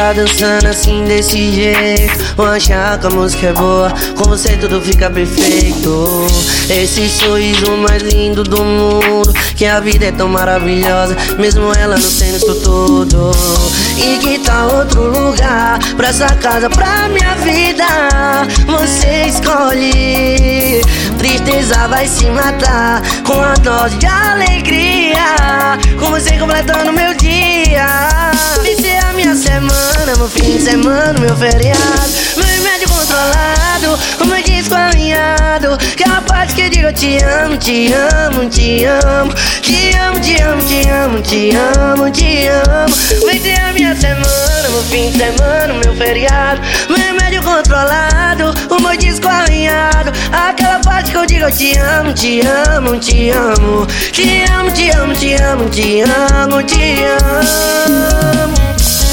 ficar dançando assim desse jeito, vão achar que a música é boa, com você tudo fica perfeito. Esse sorriso mais lindo do mundo, que a vida é tão maravilhosa, mesmo ela não tendo isso tudo. E que tal outro lugar, pra essa casa, pra minha vida, você escolhe. Tristeza vai se matar com a dose de alegria, com você completando meu dia. Vai ser a minha semana, meu fim de semana, meu feriado, meu remédio controlado, o meu disco alinhado, aquela parte que eu digo eu te amo, te amo, te amo, te amo, te amo, te amo, te amo, te amo. Vai ser a minha semana, meu fim de semana, meu feriado, meu remédio controlado, o meu disco alinhado, aquela parte que eu digo eu te amo, te amo, te amo, te amo, te amo, te amo, te amo, te amo.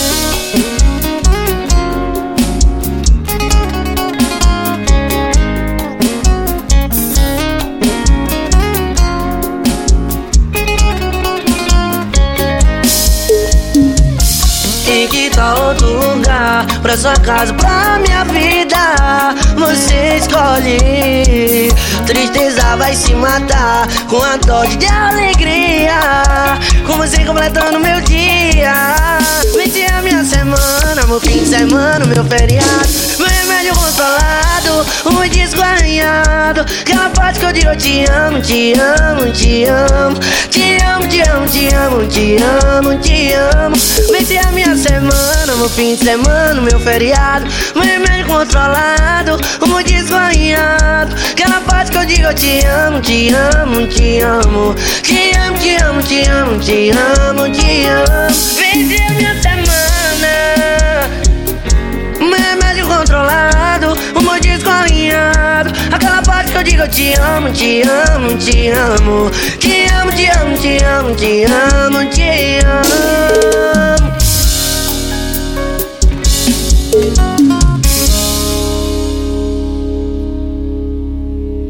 E que tal outro lugar, pra sua casa, pra minha vida, você escolhe. Tristeza vai se matar com a dose de alegria, com você completando meu dia. Vai ser a minha semana, meu fim de semana, meu feriado, meu remédio controlado, o meu disco alinhado, aquela parte que eu digo eu te amo, te amo, te amo, te amo, te amo, te amo, te amo, te amo. Vai ser a minha semana, meu fim de semana, meu feriado, meu remédio controlado, o meu disco alinhado, aquela parte que eu digo eu te amo, te amo, te amo, te amo, te amo, te amo, te amo, te amo. Vai ser a minha semana, meu remédio controlado, o meu disco alinhado, aquela parte que eu digo eu te amo, te amo, te amo, te amo, te amo, te amo, te amo, te amo.